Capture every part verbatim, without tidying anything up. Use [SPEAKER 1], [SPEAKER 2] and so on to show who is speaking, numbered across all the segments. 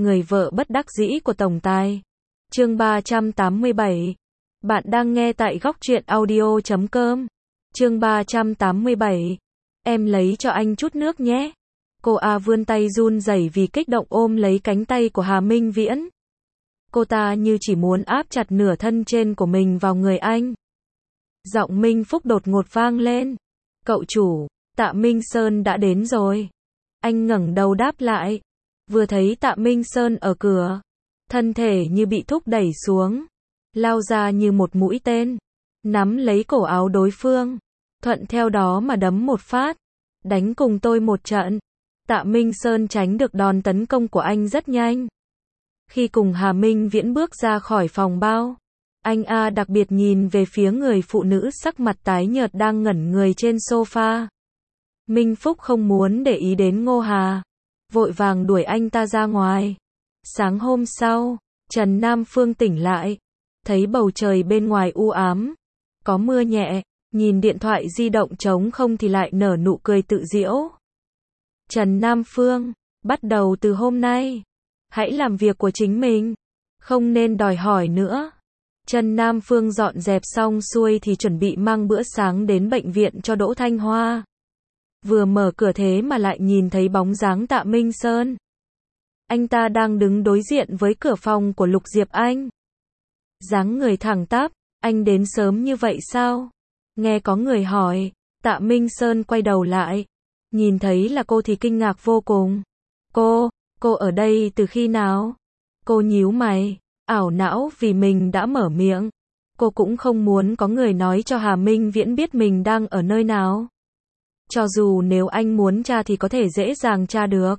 [SPEAKER 1] người vợ bất đắc dĩ của tổng tài. Chương ba trăm tám mươi bảy. Bạn đang nghe tại góc truyện audio chấm com. Chương ba trăm tám mươi bảy. Em lấy cho anh chút nước nhé. Cô A vươn tay run rẩy vì kích động ôm lấy cánh tay của Hà Minh Viễn. Cô ta như chỉ muốn áp chặt nửa thân trên của mình vào người anh. Giọng Minh Phúc đột ngột vang lên. Cậu chủ, Tạ Minh Sơn đã đến rồi. Anh ngẩng đầu đáp lại. Vừa thấy Tạ Minh Sơn ở cửa, thân thể như bị thúc đẩy xuống, lao ra như một mũi tên, nắm lấy cổ áo đối phương, thuận theo đó mà đấm một phát, đánh cùng tôi một trận. Tạ Minh Sơn tránh được đòn tấn công của anh rất nhanh. Khi cùng Hà Minh Viễn bước ra khỏi phòng bao, anh A đặc biệt nhìn về phía người phụ nữ sắc mặt tái nhợt đang ngẩn người trên sofa. Minh Phúc không muốn để ý đến Ngô Hà, vội vàng đuổi anh ta ra ngoài. Sáng hôm sau, Trần Nam Phương tỉnh lại, thấy bầu trời bên ngoài u ám, có mưa nhẹ, nhìn điện thoại di động trống không thì lại nở nụ cười tự giễu. Trần Nam Phương, bắt đầu từ hôm nay, hãy làm việc của chính mình, không nên đòi hỏi nữa. Trần Nam Phương dọn dẹp xong xuôi thì chuẩn bị mang bữa sáng đến bệnh viện cho Đỗ Thanh Hoa. Vừa mở cửa thế mà lại nhìn thấy bóng dáng Tạ Minh Sơn. Anh ta đang đứng đối diện với cửa phòng của Lục Diệp Anh. Dáng người thẳng tắp, anh đến sớm như vậy sao? Nghe có người hỏi, Tạ Minh Sơn quay đầu lại. Nhìn thấy là cô thì kinh ngạc vô cùng. Cô, cô ở đây từ khi nào? Cô nhíu mày, ảo não vì mình đã mở miệng. Cô cũng không muốn có người nói cho Hà Minh Viễn biết mình đang ở nơi nào. Cho dù nếu anh muốn tra thì có thể dễ dàng tra được.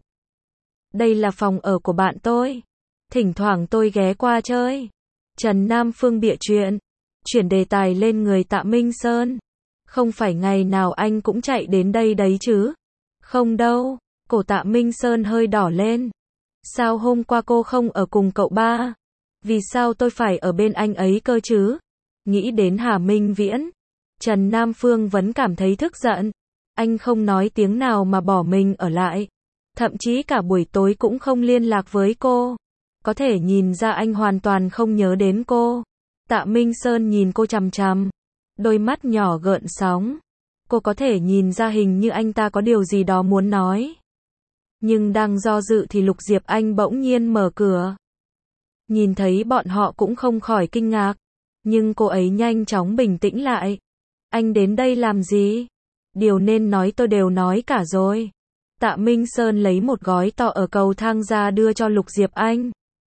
[SPEAKER 1] Đây là phòng ở của bạn tôi. Thỉnh thoảng tôi ghé qua chơi. Trần Nam Phương bịa chuyện, chuyển đề tài lên người Tạ Minh Sơn. Không phải ngày nào anh cũng chạy đến đây đấy chứ? Không đâu. Cổ Tạ Minh Sơn hơi đỏ lên. Sao hôm qua cô không ở cùng cậu ba? Vì sao tôi phải ở bên anh ấy cơ chứ? Nghĩ đến Hà Minh Viễn, Trần Nam Phương vẫn cảm thấy tức giận. Anh không nói tiếng nào mà bỏ mình ở lại. Thậm chí cả buổi tối cũng không liên lạc với cô. Có thể nhìn ra anh hoàn toàn không nhớ đến cô. Tạ Minh Sơn nhìn cô chằm chằm, đôi mắt nhỏ gợn sóng. Cô có thể nhìn ra hình như anh ta có điều gì đó muốn nói. Nhưng đang do dự thì Lục Diệp Anh bỗng nhiên mở cửa. Nhìn thấy bọn họ cũng không khỏi kinh ngạc. Nhưng cô ấy nhanh chóng bình tĩnh lại. Anh đến đây làm gì? Điều nên nói tôi đều nói cả rồi. Tạ Minh Sơn lấy một gói to ở cầu thang ra đưa cho Lục Diệp Anh.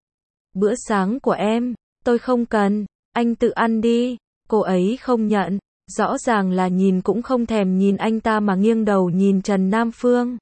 [SPEAKER 1] Bữa sáng của em, tôi không cần, anh tự ăn đi. Cô ấy không nhận, rõ ràng là nhìn cũng không thèm nhìn anh ta mà nghiêng đầu nhìn Trần Nam Phương.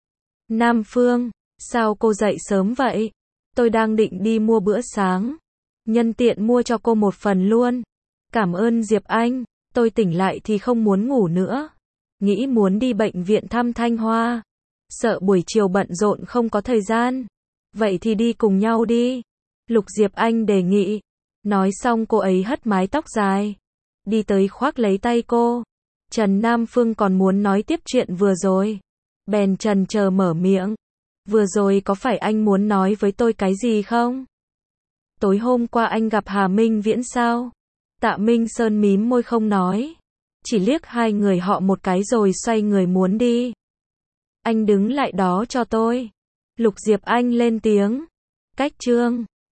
[SPEAKER 1] Nam Phương, sao cô dậy sớm vậy? Tôi đang định đi mua bữa sáng, nhân tiện mua cho cô một phần luôn. Cảm ơn Diệp Anh, tôi tỉnh lại thì không muốn ngủ nữa. Nghĩ muốn đi bệnh viện thăm Thanh Hoa. Sợ buổi chiều bận rộn không có thời gian. Vậy thì đi cùng nhau đi. Lục Diệp Anh đề nghị. Nói xong cô ấy hất mái tóc dài, đi tới khoác lấy tay cô. Trần Nam Phương còn muốn nói tiếp chuyện vừa rồi. Bèn chần chờ mở miệng. Vừa rồi có phải anh muốn nói với tôi cái gì không? Tối hôm qua anh gặp Hà Minh Viễn sao? Tạ Minh Sơn mím môi không nói. Chỉ liếc hai người họ một cái rồi xoay người muốn đi. Anh đứng lại đó cho tôi. Lục Diệp Anh lên tiếng. Cách chương.